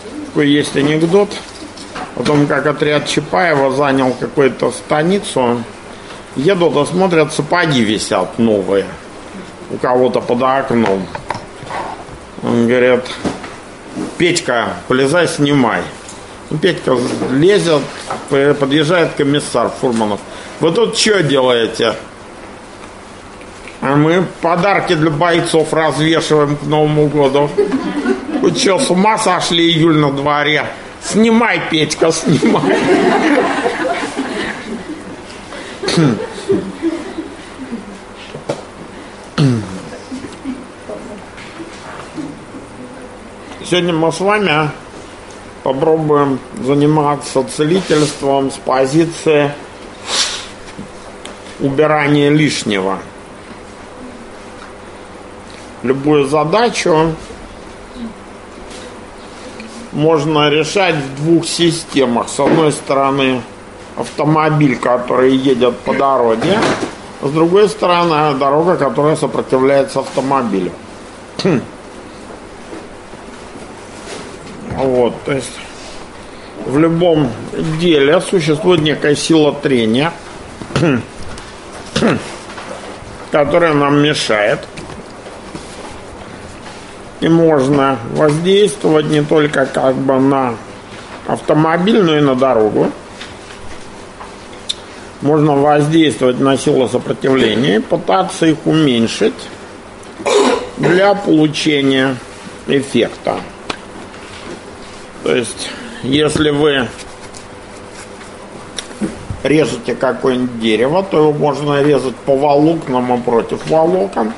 Такой есть анекдот о том, как отряд Чапаева занял какую-то станицу. Едут и смотрят, сапоги висят новые у кого-то под окном. Он говорит: Петька, полезай, снимай. Петька лезет, подъезжает комиссар Фурманов. Вы тут что делаете? А мы подарки для бойцов развешиваем к Новому году. Вы что, с ума сошли, июль на дворе? Снимай, Петька, снимай. Сегодня мы с вами попробуем заниматься целительством с позиции убирания лишнего. Любую задачу можно решать в двух системах. С одной стороны, автомобиль, который едет по дороге, а с другой стороны, дорога, которая сопротивляется автомобилю. Вот, то есть в любом деле существует некая сила трения, которая нам мешает. И можно воздействовать не только как бы на автомобиль, но и на дорогу. Можно воздействовать на силу сопротивления и пытаться их уменьшить для получения эффекта. То есть, если вы режете какое-нибудь дерево, то его можно резать по волокнам и против волокон.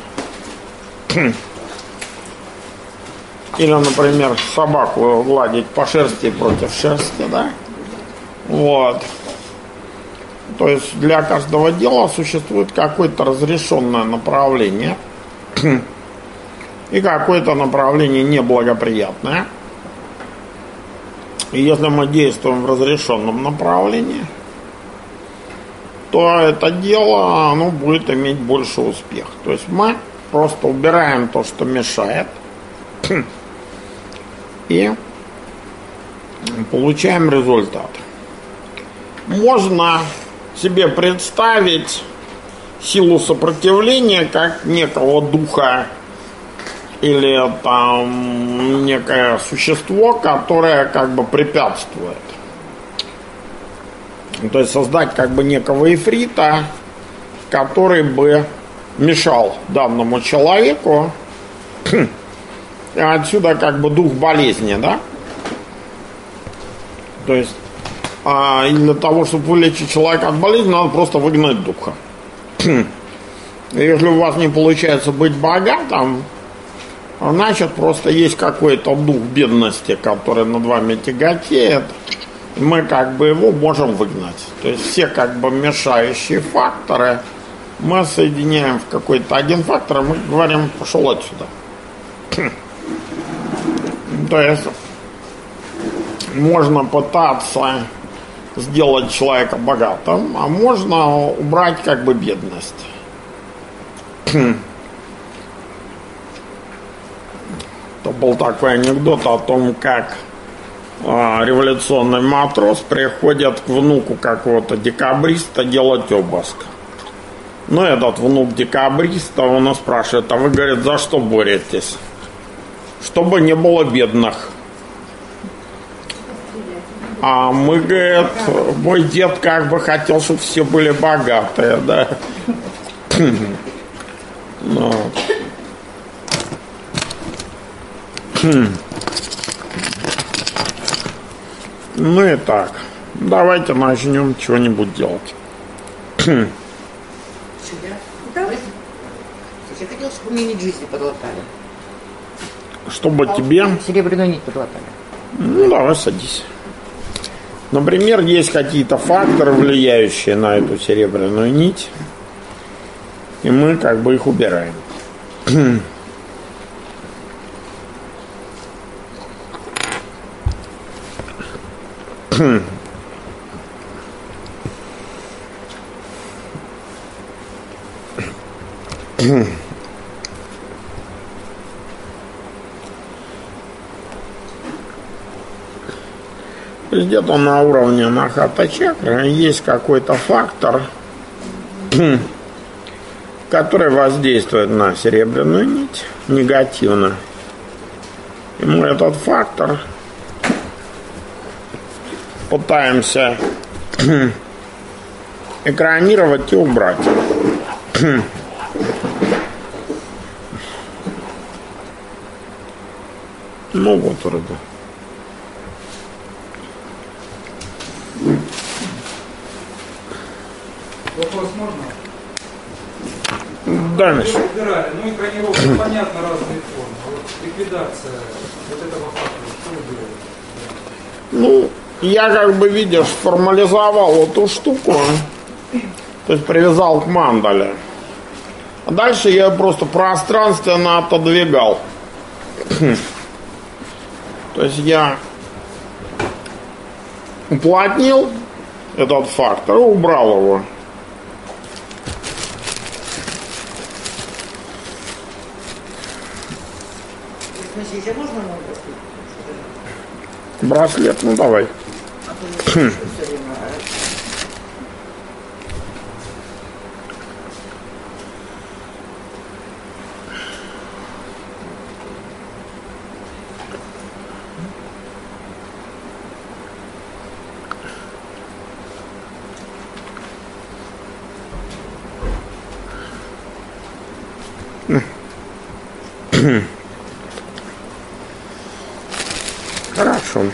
Или, например, собаку гладить по шерсти против шерсти, да? Вот. То есть для каждого дела существует какое-то разрешенное направление и какое-то направление неблагоприятное. И если мы действуем в разрешенном направлении, то это дело, оно будет иметь больше успех. То есть мы просто убираем то, что мешает, и получаем результат. Можно себе представить силу сопротивления как некого духа или там некое существо, которое как бы препятствует. То есть создать как бы некого эфрита, который бы мешал данному человеку. И отсюда как бы дух болезни, да? То есть и для того, чтобы вылечить человека от болезни, надо просто выгнать духа. Если у вас не получается быть богатым, значит, просто есть какой-то дух бедности, который над вами тяготеет. Мы как бы его можем выгнать. То есть все как бы мешающие факторы мы соединяем в какой-то один фактор, и мы говорим: пошел отсюда. То есть можно пытаться сделать человека богатым, а можно убрать как бы бедность. Это был такой анекдот о том, как революционный матрос приходит к внуку какого-то декабриста делать обыск. Ну, этот внук декабриста, он и спрашивает: а вы, говорит, за что боретесь? Чтобы не было бедных. А мы, говорит, мой дед как бы хотел, чтобы все были богатые, да. Ну и так. Давайте начнем чего-нибудь делать. Я хотел, чтобы мне нить жизни подлатали. Чтобы тебе... Серебряную нить подлатали. Ну, давай, садись. Например, есть какие-то факторы, влияющие на эту серебряную нить, и мы как бы их убираем. То есть где-то на уровне анахата-чакры есть какой-то фактор, который воздействует на серебряную нить негативно. И мы этот фактор пытаемся экранировать и убрать. Ну вот вроде. Вопрос можно? Да, Миша. Убирали. Ну, экранировка, понятно, разные формы. А вот ликвидация вот этого фактора, что вы делаете? Ну, я как бы, видишь, формализовал эту штуку. То есть привязал к мандале. А дальше я просто пространственно отодвигал. То есть я уплотнил этот фактор и убрал его. Значит, еще можно мой Браслет, ну давай. А то я все время. Хорошо.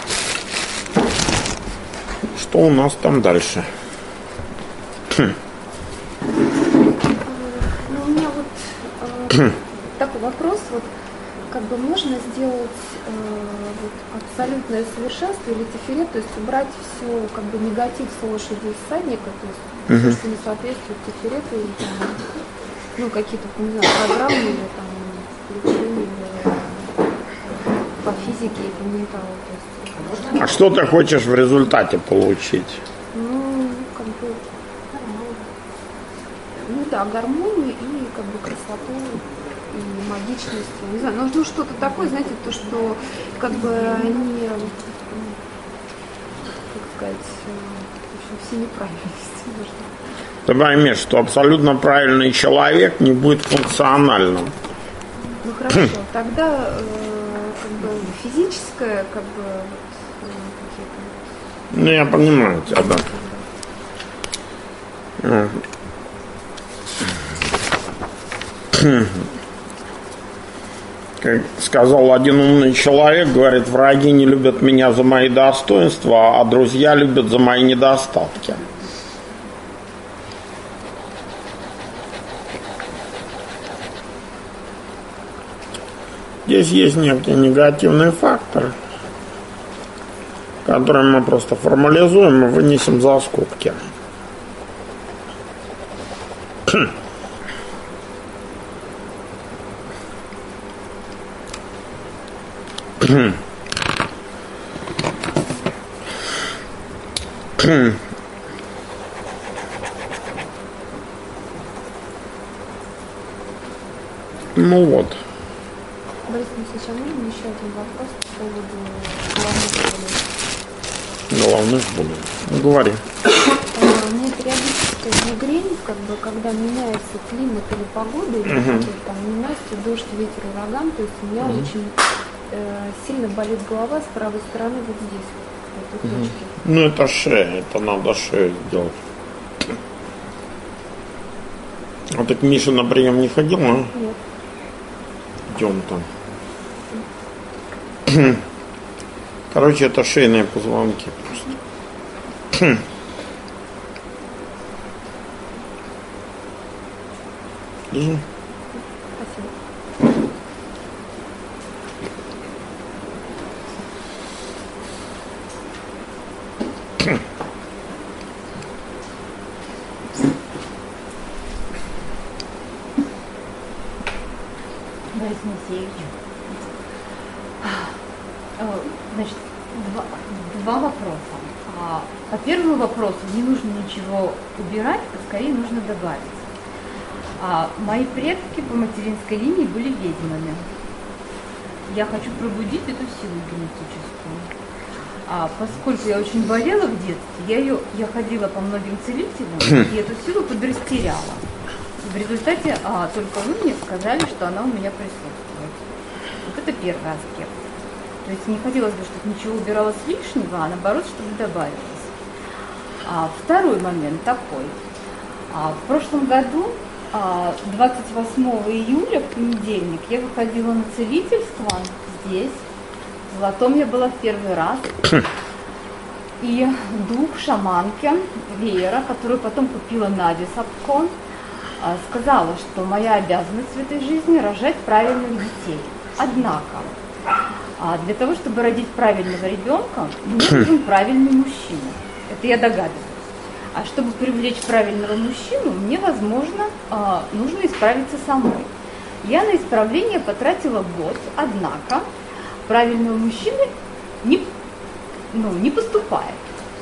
Что у нас там дальше? Ну, у меня вот такой вопрос, вот как бы можно сделать вот, абсолютное совершенство или тиферет, то есть убрать все как бы негатив с лошади и всадника, то есть все, что не соответствует тиферету, или там, ну какие-то, не знаю, программы или там включения по физике и по менталу, то есть. А что ты хочешь в результате получить? Ну, как бы нормально. Ну да, гармонию и как бы красоту и магичность. Не знаю, нужно что-то такое, знаете, то, что как бы не, как сказать, в общем, все неправильности нужно. Ты поймешь, что абсолютно правильный человек не будет функциональным. Ну хорошо, тогда как бы физическое, как бы какие-то. Ну, я понимаю тебя, да. Как сказал один умный человек, говорит, враги не любят меня за мои достоинства, а друзья любят за мои недостатки. Здесь есть некий негативный фактор, который мы просто формализуем и вынесем за скобки. Ну вот. Борис Алексеевич, а можно еще один вопрос по поводу Головных болей. Ну, говори. Мне периодически мигрень, как бы, когда меняется климат или погода, или там ненастье, дождь, ветер, ураган, то есть у меня очень сильно болит голова с правой стороны вот здесь, в этой точке. Ну, это шея, это надо шею сделать. А ты к Мише на прием не ходил, а? Нет. Идем там. Короче, это шейные позвонки просто. Держи. Спасибо. Борис Моисеевич, значит, два вопроса. По первому вопросу не нужно ничего убирать, а скорее нужно добавить. Мои предки по материнской линии были ведьмами. Я хочу пробудить эту силу генетическую. поскольку я очень болела в детстве, я ходила по многим целителям и эту силу подрастеряла. И в результате только вы мне сказали, что она у меня присутствует. Вот это первый аспект. То есть не хотелось бы, чтобы ничего убиралось лишнего, а наоборот, чтобы добавилось. Второй момент такой. В прошлом году, 28 июля, в понедельник, я выходила на целительство здесь. В Золотом я была в первый раз. И дух шаманки Веера, которую потом купила Надя Сапко, сказала, что моя обязанность в этой жизни рожать правильных детей. Однако, для того, чтобы родить правильного ребенка, мне нужен правильный мужчина. Это я догадываюсь. А чтобы привлечь правильного мужчину, мне, возможно, нужно исправиться самой. Я на исправление потратила год, однако правильного мужчины не поступает.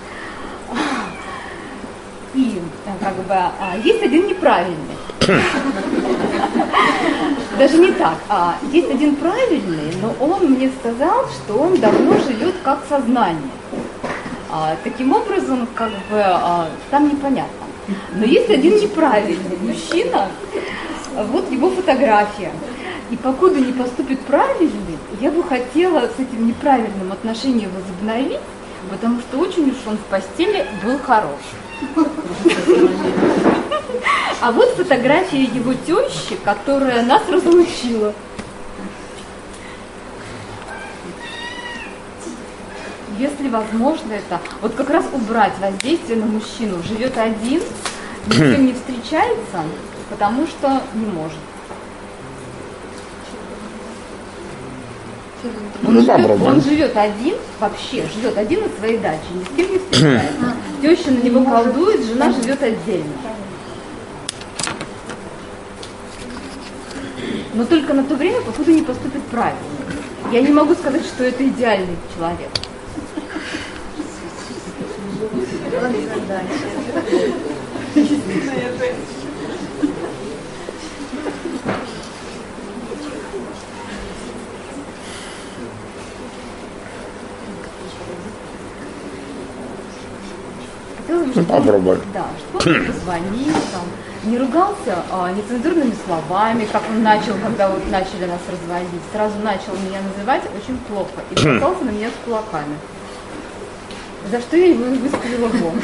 И есть один неправильный. Даже не так. Есть один правильный, но он мне сказал, что он давно живет как сознание. Таким образом, там непонятно. Но есть один неправильный мужчина, вот его фотография. И покуда не поступит правильный, я бы хотела с этим неправильным отношение возобновить, потому что очень уж он в постели был хорош. А вот фотография его тещи, которая нас разлучила. Если возможно это, вот как раз убрать воздействие на мужчину. Живет один, ни с кем не встречается, потому что не может. Он живет один, вообще живет один на своей даче, ни с кем не встречается. Теща на него колдует, жена живет отдельно. Но только на то время, покуда не поступит правильно. Я не могу сказать, что это идеальный человек. Попробуй. Да, что он позвонил, не ругался нецензурными словами, как он начал, когда вот начали нас разводить. Сразу начал меня называть очень плохо и бросался на меня с кулаками. За что я его выставила вон.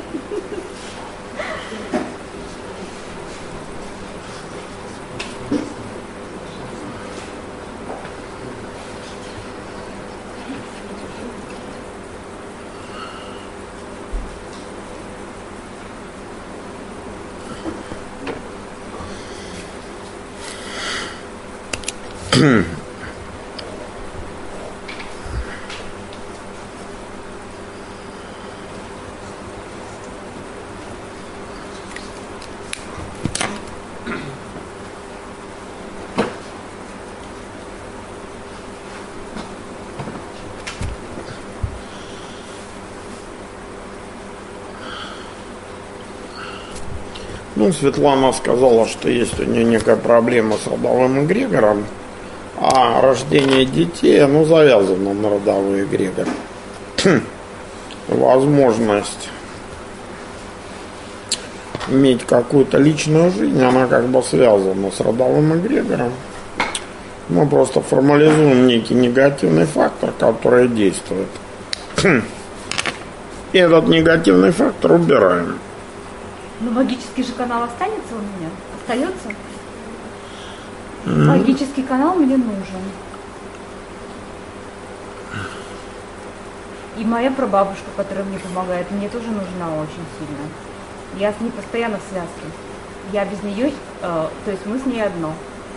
Светлана сказала, что есть у нее некая проблема с родовым эгрегором, а рождение детей, завязано на родовой эгрегор. Возможность иметь какую-то личную жизнь, она связана с родовым эгрегором. Мы просто формализуем некий негативный фактор, который действует. И этот негативный фактор убираем. Но магический же канал останется у меня? Остается? Магический канал мне нужен. И моя прабабушка, которая мне помогает, мне тоже нужна очень сильно. Я с ней постоянно в связке. Я без нее, то есть мы с ней одно.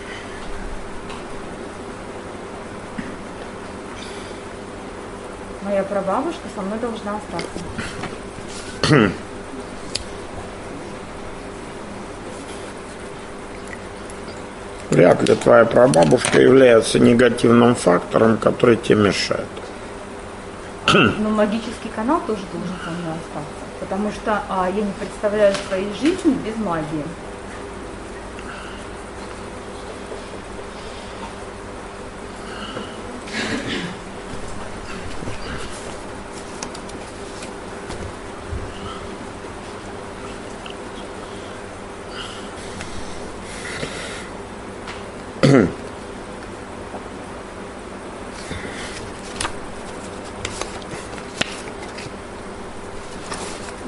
Моя прабабушка со мной должна остаться. Вряд ли твоя прабабушка является негативным фактором, который тебе мешает. Но магический канал тоже должен со мной остаться, потому что я не представляю своей жизни без магии.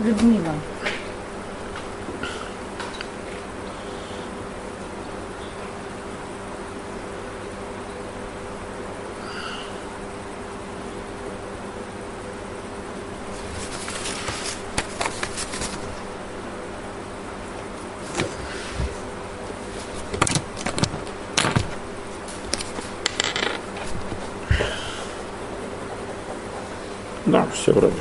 Людмила. Да, все вроде.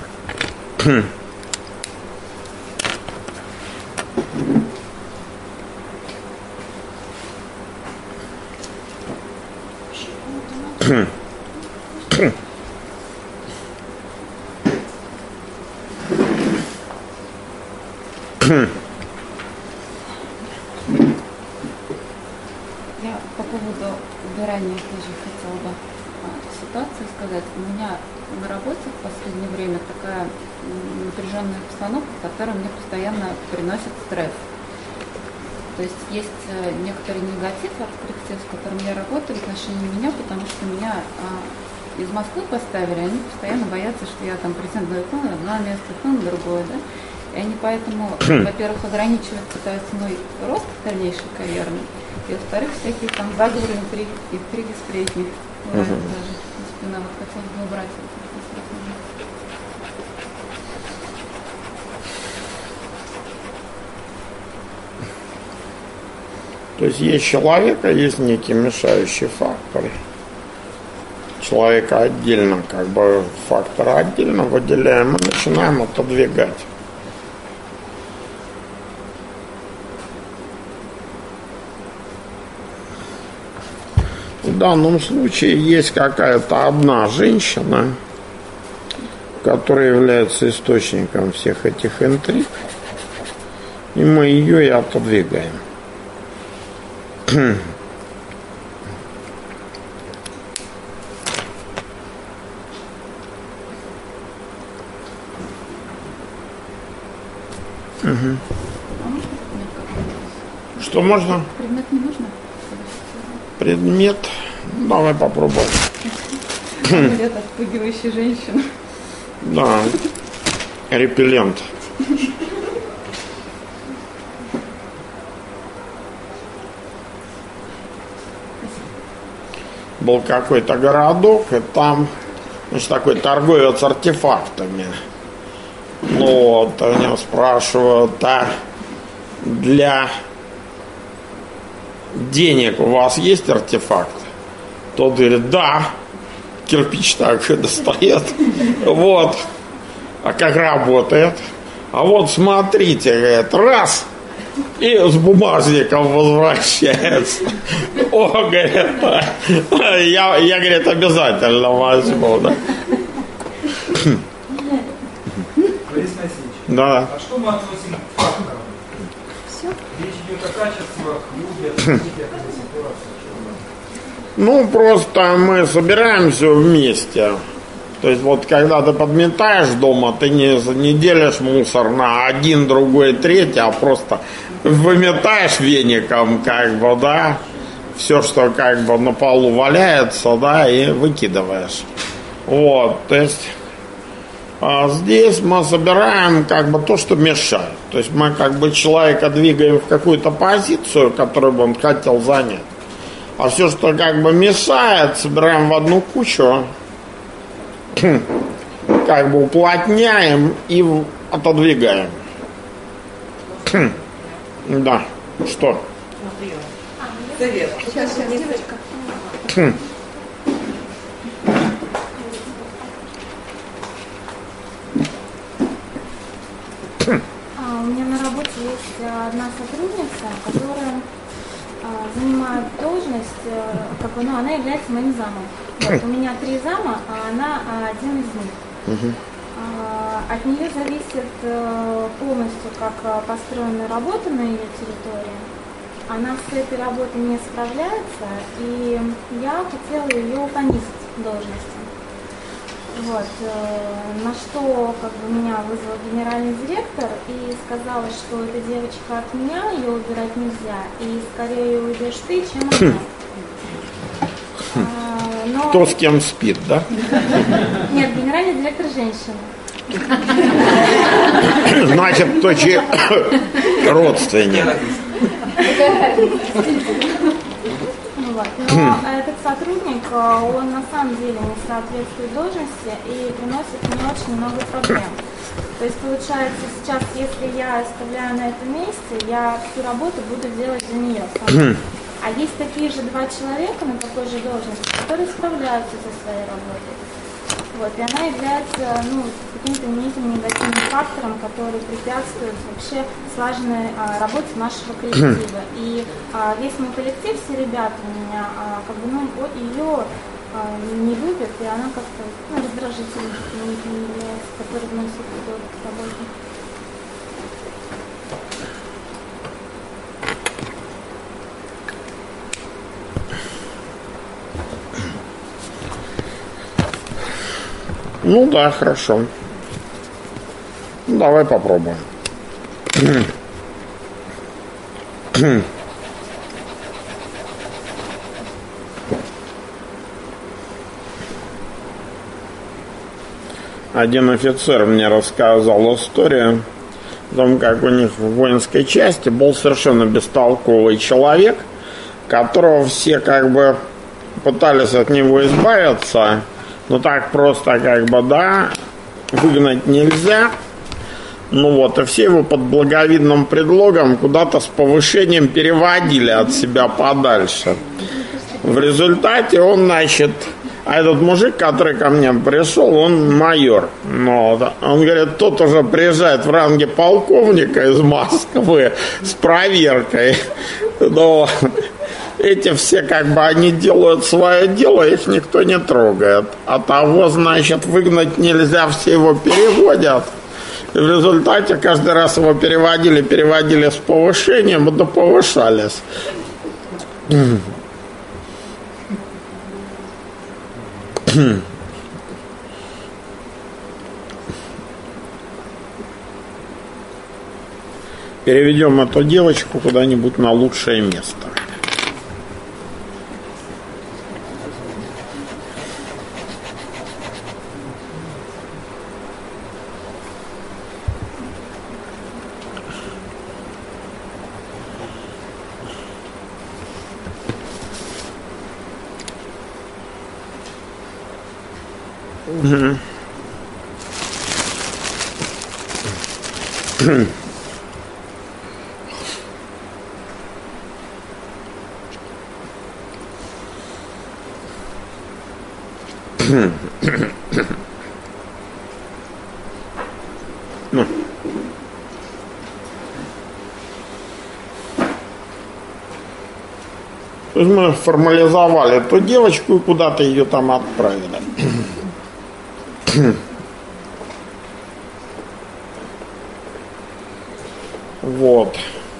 Я по поводу убирания тоже хотела бы ситуацию сказать. У меня на работе в последнее время такая напряженная обстановка, которая мне постоянно приносит стресс. То есть есть некоторый негатив от коллектива, с которым я работаю в отношении меня, потому что меня из Москвы поставили, они постоянно боятся, что я там претендую то на одно место, то на другое, да. И они поэтому, во-первых, ограничивают, пытаются мой рост дальнейший карьерный, и во-вторых, всякие там заговоры, интриги, сплетни. Бывает даже. Спина вот хотелось бы убрать это. То есть есть человек, а есть некий мешающий фактор. Человека отдельно, как бы фактора отдельно выделяем и начинаем отодвигать. В данном случае есть какая-то одна женщина, которая является источником всех этих интриг, и мы ее и отодвигаем. Что можно? Предмет не нужно? Предмет. Давай попробуем. Амулет, отпугивающий женщину. Да. Репеллент. Был какой-то городок, и там, значит, такой торговец артефактами. Ну вот, у него спрашивают, а для денег у вас есть артефакт? Тот говорит, да. Кирпич так достает. Вот. А как работает? А вот смотрите, говорит, раз, и с бумажником возвращается. О, говорит, я говорит, обязательно возьму, да. Борис Васильевич, Да. а что мы относим к факторам? Все. Речь идет о качествах, людях, событиях, о ситуации. Ну, просто мы собираемся вместе. То есть вот когда ты подметаешь дома, ты не делишь мусор на один, другой, третий, а просто выметаешь веником, как бы, да, все, что как бы на полу валяется, да, и выкидываешь. Вот, то есть здесь мы собираем как бы то, что мешает. То есть мы как бы человека двигаем в какую-то позицию, которую бы он хотел занять. А все, что как бы мешает, собираем в одну кучу, как бы уплотняем и отодвигаем. Да. Что? Совет. Сейчас, девочка. У меня на работе есть одна сотрудница, которая занимает должность, как бы, ну, она является моим замом. Вот, у меня 3 зама, а она один из них. От нее зависит полностью, как построена работа на ее территории. Она с этой работой не справляется, и я хотела ее понизить в должности. Вот, на что как бы меня вызвал генеральный директор и сказала, что эта девочка от меня, ее убирать нельзя, и скорее уйдешь ты, чем она. Но... Кто с кем спит, да? Нет, генеральный директор женщина. Значит, кто чей родственник. Вот. Но этот сотрудник, он на самом деле не соответствует должности и приносит мне очень много проблем. То есть получается сейчас, если я оставляю на этом месте, я всю работу буду делать за нее сама. А есть такие же два человека на такой же должности, которые справляются со своей работой. Вот, и она является каким-то неким негативным фактором, который препятствует вообще слаженной работе нашего коллектива. И весь мой коллектив, все ребята у меня, ее не любят, и она как-то раздражительной не является, который вносит к работе. Ну да, хорошо. Давай попробуем. Один офицер мне рассказал историю о том, как у них в воинской части был совершенно бестолковый человек, которого все как бы пытались от него избавиться, но так просто выгнать нельзя. Ну вот, и все его под благовидным предлогом куда-то с повышением переводили от себя подальше. В результате он, а этот мужик, который ко мне пришел, он майор. Но он говорит, тот уже приезжает в ранге полковника из Москвы с проверкой. Но эти все они делают свое дело, их никто не трогает. А того, выгнать нельзя, все его переводят. И в результате каждый раз его переводили с повышением, и повышались. Переведем эту девочку куда-нибудь на лучшее место. То есть мы формализовали эту девочку и куда-то ее там отправили. Вот.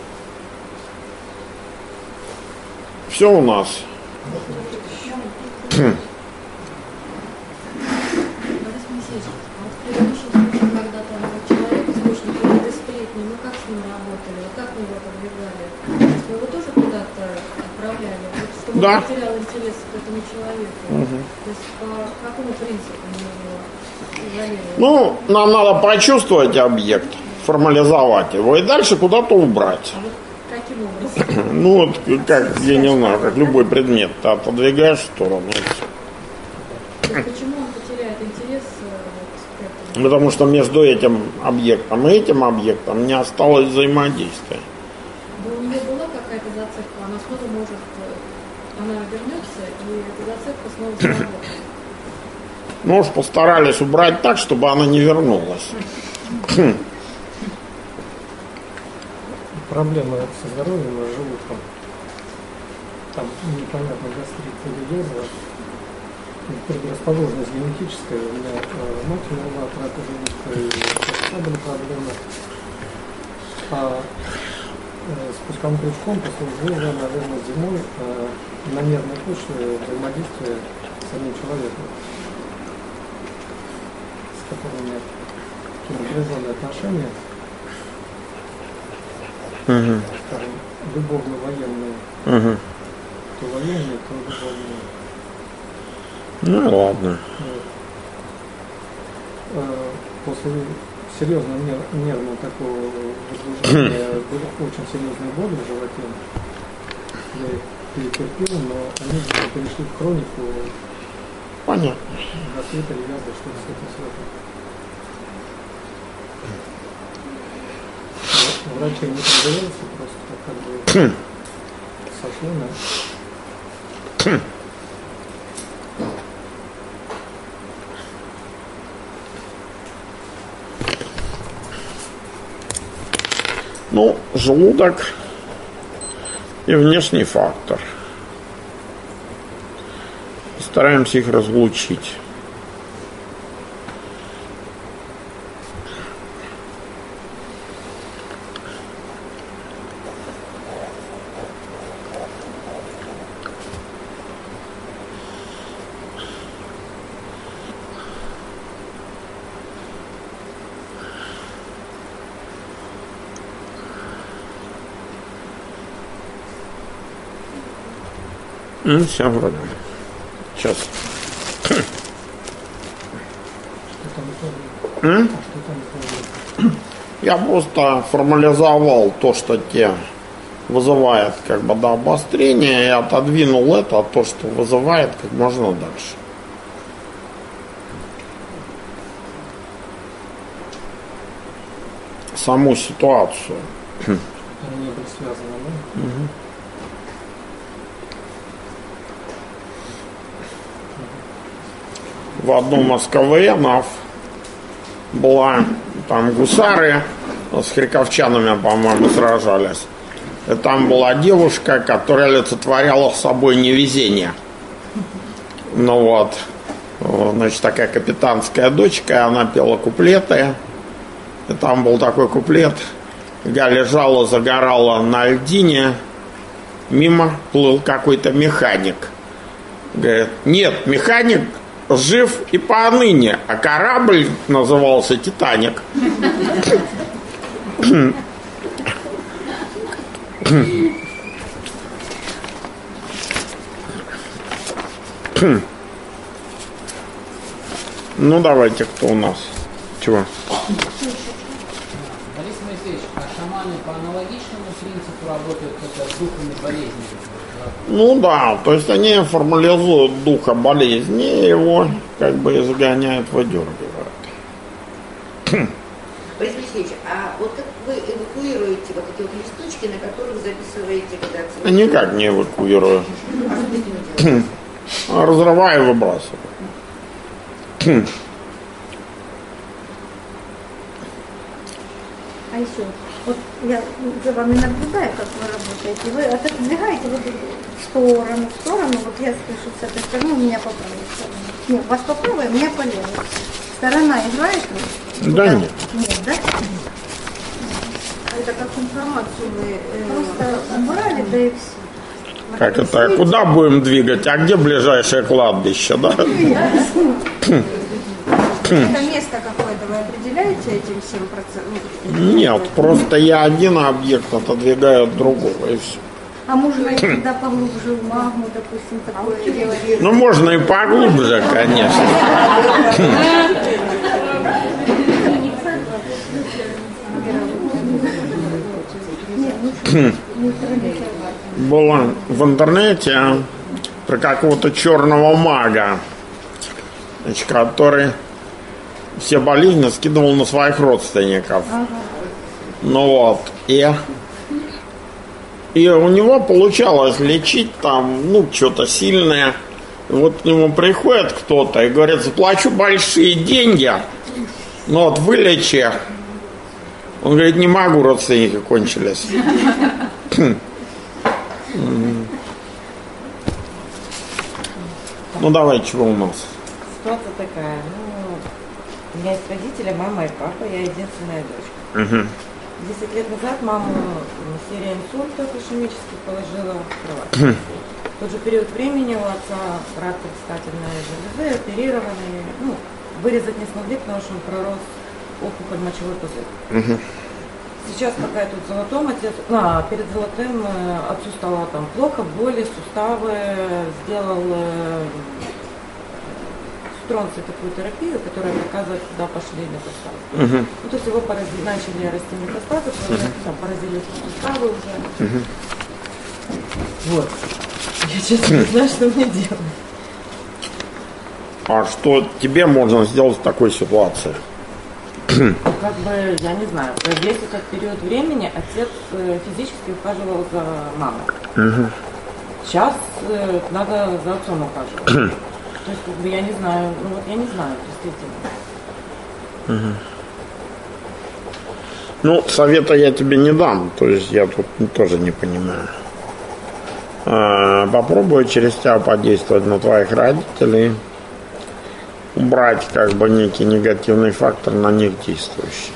Все у нас. Да. Потерял интерес к этому человеку. То есть по какому принципу мы его изолировали? Ну, нам надо прочувствовать объект, формализовать его и дальше куда-то убрать. А вот каким образом? Ну вот как, я не знаю, как любой предмет, ты отодвигаешь в сторону. Почему он потеряет интерес к этому? Потому что между этим объектом и этим объектом не осталось взаимодействия. Да у нее была какая-то зацепка, она снова может, она вернется, и эта зацепка снова заработает. Ну уж постарались убрать так, чтобы она не вернулась. Проблемы со здоровьем и желудком. Там непонятно, гастрит или язва. Предрасположенность генетическая. У меня мать умерла от рака желудка, и отца были проблемы. А спусковым крючком послужило, наверное, зимой на нервной почве взаимодействие с одним человеком, с которым у меня такие напряженные отношения. Скажем, любовно-военные. То военные, то любовные. Ну ладно. После серьезно нервное такое возбуждение, были очень серьезные боли в животе. Я их перетерпел, но они перешли в хронику. Понятно. Рассвета или язва, что с этим связано. Врачи не проверяются, просто как бы сошло на... Ну, желудок и внешний фактор. Стараемся их разлучить. Все вроде. Сейчас. Я просто формализовал то, что те вызывает как бы до обострения, и отодвинул это, то, что вызывает, как можно дальше. Саму ситуацию. Они не были связаны, да? Угу. В одном из КВНов была там гусары с харьковчанами, по-моему, сражались. И там была девушка, которая олицетворяла собой невезение. Ну вот, значит, такая капитанская дочка, она пела куплеты. И там был такой куплет: я лежала, загорала на льдине, мимо плыл какой-то механик. Говорит, нет, механик жив и поныне, а корабль назывался «Титаник». Ну, давайте, кто у нас? Чего? Борис Моисеевич, а шаманы по аналогичному принципу работают с духами болезни? Ну да, то есть они формализуют духа болезни и его как бы изгоняют, выдергивают. Борис Моисеевич, а вот как вы эвакуируете вот эти вот листочки, на которых записываете, когда... Никак не эвакуирую. Разрываю и выбрасываю. А еще, вот я за вами наблюдаю, как вы работаете. Вы отодвигаете вот в сторону. Вот я слышу с этой стороны, у меня по правой стороне. Нет, вас по правой, у меня по левой. Сторона играет? Да нет. Нет, да? Это как информацию вы... Просто убрали, да и все. Как это? Куда будем двигать? А где ближайшее кладбище, да? Это место какое-то вы определяете этим всем процессом? Нет, просто я один объект отодвигаю от другого, и все. А можно и туда поглубже в магму, допустим, такое делать? Ну, можно и поглубже, конечно. Было в интернете про какого-то черного мага, значит, который все болезни скидывал на своих родственников. Ну вот, и у него получалось лечить там, ну, что-то сильное. И вот к нему приходит кто-то и говорит, заплачу большие деньги, но вот вылечи. Он говорит, не могу, родственники кончились. Ну давай, чего у нас? Ситуация такая, у меня есть родители, мама и папа, я единственная дочка. 10 лет назад маму серия инсультов ишемических положила в кровать. В тот же период времени у отца рак предстательной железы, оперированный, вырезать не смогли, потому что он пророс опухоль мочевой пузырь. Сейчас пока я тут золотом, перед золотым отцу стало там плохо, боли, суставы, сделал такую терапию, которая доказывает, куда пошли метастазы. Ну, то есть его начали расти метастазы, там поразили суставы уже. Вот. Я честно не знаю, что мне делать. А что тебе можно сделать в такой ситуации? Как бы, я не знаю, весь этот период времени отец физически ухаживал за мамой. Сейчас надо за отцом ухаживать. То есть, как бы, я не знаю, ну вот я не знаю, действительно. Ну, совета я тебе не дам, то есть я тут тоже не понимаю. Попробую через тебя подействовать на твоих родителей, убрать как бы некий негативный фактор на них действующий.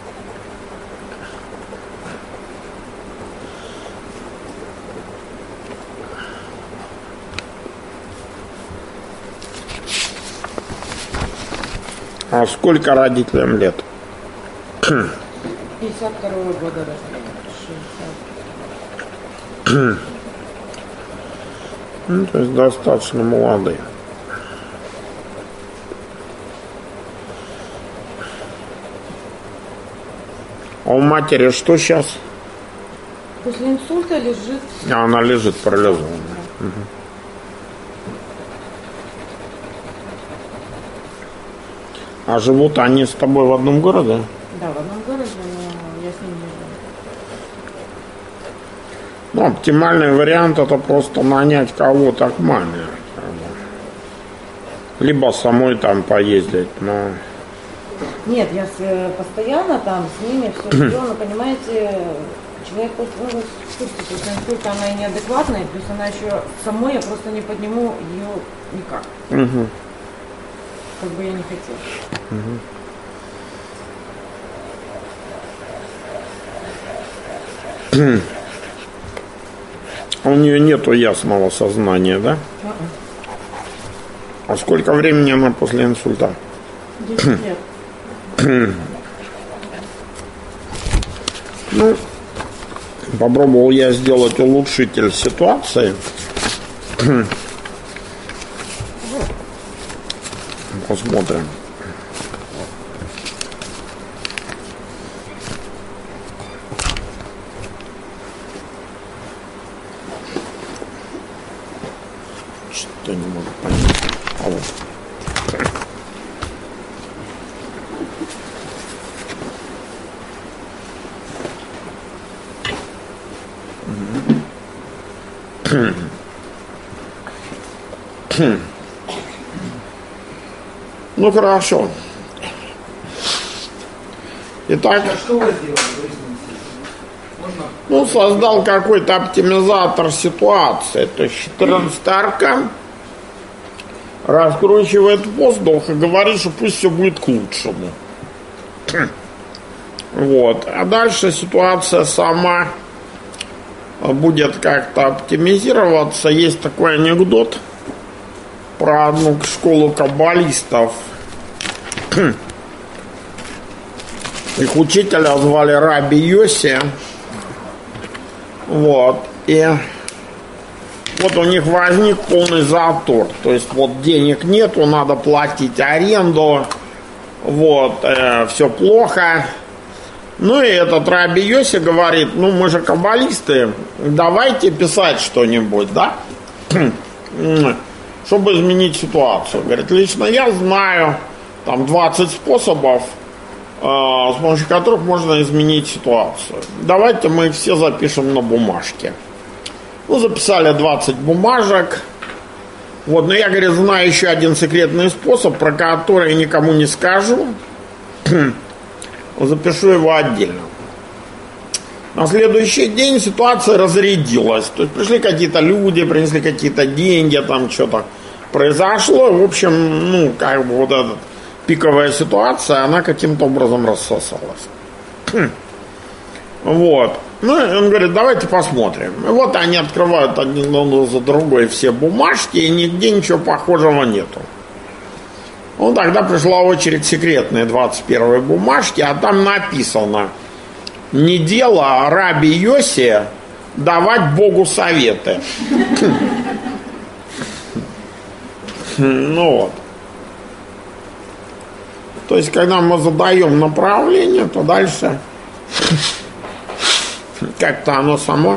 А сколько родителям лет? 52-го года рождения. 60. Ну, то есть достаточно молодые. А у матери что сейчас? После инсульта лежит. Она лежит парализованная. А живут они с тобой в одном городе? Да, в одном городе, но я с ним не живу. Ну, оптимальный вариант это просто нанять кого-то к маме. Либо самой там поездить, но... Нет, я постоянно там с ними все делаю, но понимаете, человек просто, ну, слушайте, после инсульта она и неадекватная, плюс она еще самой, я просто не подниму ее никак. Как бы я не хотела. У нее нету ясного сознания, да? А сколько времени она после инсульта? 10 лет. Ну, попробовал я сделать улучшитель ситуации. Посмотрим. Что-то не могу понять. А вот. Ну хорошо. Итак, Что вы сделали? Можно? ну, создал какой-то оптимизатор ситуации. То есть 14 аркан раскручивает воздух и говорит, что пусть все будет к лучшему. Вот. А дальше ситуация сама будет как-то оптимизироваться. Есть такой анекдот про одну школу каббалистов. Их учителя звали Раби Йоси. Вот. И вот у них возник полный затор. То есть вот денег нету, надо платить аренду. Вот. Все плохо. Ну и этот Раби Йоси говорит, ну мы же каббалисты, давайте писать что-нибудь, да? Чтобы изменить ситуацию. Говорит, лично я знаю там 20 способов, с помощью которых можно изменить ситуацию. Давайте мы их все запишем на бумажке. Ну, записали 20 бумажек. Вот, но я, говорит, знаю еще один секретный способ, про который никому не скажу. Запишу его отдельно. На следующий день ситуация разрядилась. То есть пришли какие-то люди, принесли какие-то деньги, там что-то произошло. В общем, ну, как бы вот эта пиковая ситуация, она каким-то образом рассосалась. Вот. Ну, он говорит, давайте посмотрим. И вот они открывают один за другой все бумажки, и нигде ничего похожего нету. Ну, тогда пришла очередь секретной 21-й бумажки, а там написано: не дело Раби Йоси давать Богу советы. Ну вот. То есть, когда мы задаем направление, то дальше как-то оно само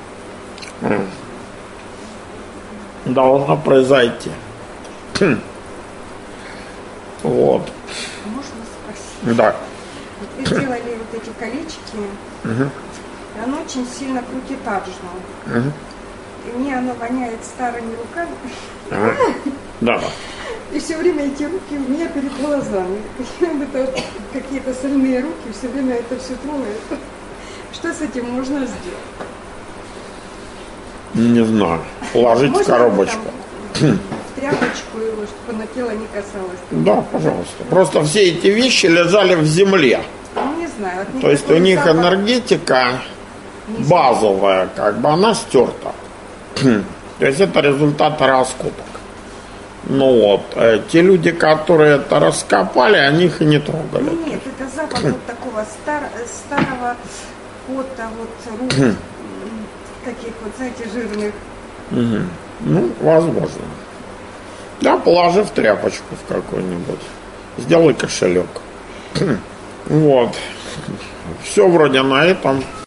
должно произойти. Вот. Можно спросить? Да. Вот вы сделали вот эти колечки, и оно очень сильно крутит аджну. И мне оно воняет старыми руками. Да. И все время эти руки у меня перед глазами. Это какие-то сольные руки, все время это все трогает. Что с этим можно сделать? Не знаю. Положить в коробочку. В тряпочку его, чтобы на тело не касалось. Да, пожалуйста. Просто все эти вещи лежали в земле. Ну, не знаю. То есть у них энергетика базовая, как бы она стерта. То есть это результат раскопок. Ну вот, те люди, которые это раскопали, они их и не трогали. Нет, это запах вот такого старого пота, вот рук, таких вот, знаете, жирных. Ну, возможно. Да, положи в тряпочку в какой-нибудь. Сделай кошелек. Вот. Все вроде на этом.